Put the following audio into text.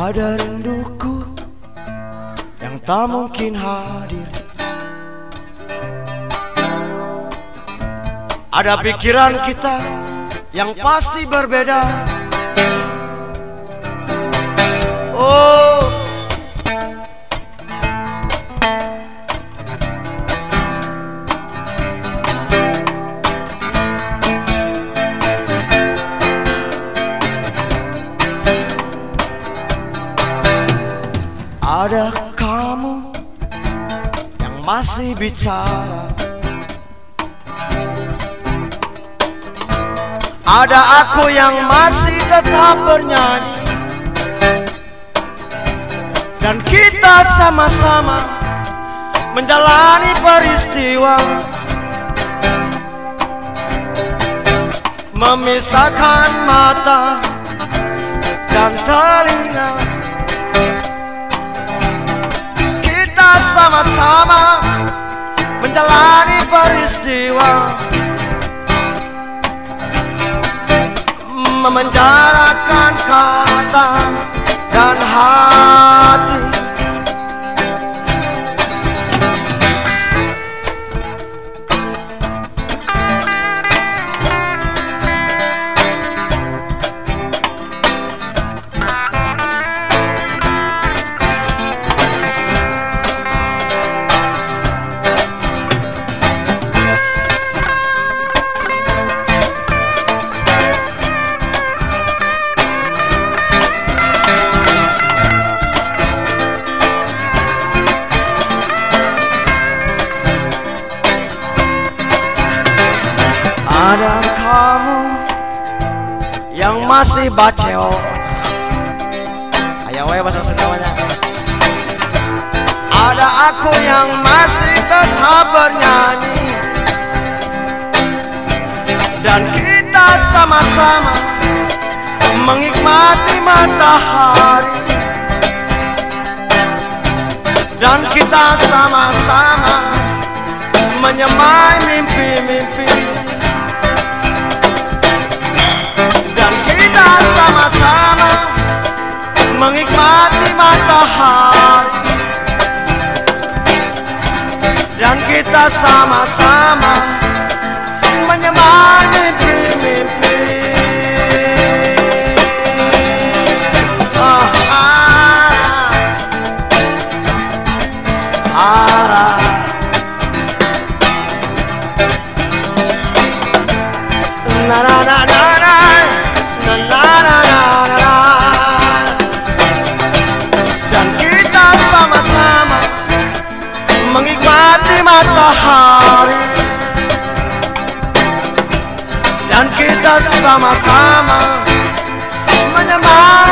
Ada rinduku yang tak mungkin hadir. Ada pikiran kita yang pasti berbeda. Oh, ada kamu yang masih bicara. Ada aku yang masih tetap bernyanyi. Dan kita sama-sama menjalani peristiwa, memisahkan mata dan telinga. Kita sama-sama menjalani peristiwa, memenjarakan kata dan hati. Ada kamu yang masih baceo. Ayo we bahasa Sundawanya. Ada aku yang masih tetap bernyanyi. Dan kita sama-sama menikmati matahari. Dan kita sama-sama menyemai mimpi-mimpi. Sama-sama menikmati matahari. Dan kita sama-sama menyemai mimpi-mimpi. Dan kita sama-sama menikmati matahari. Dan kita sama-sama menyemai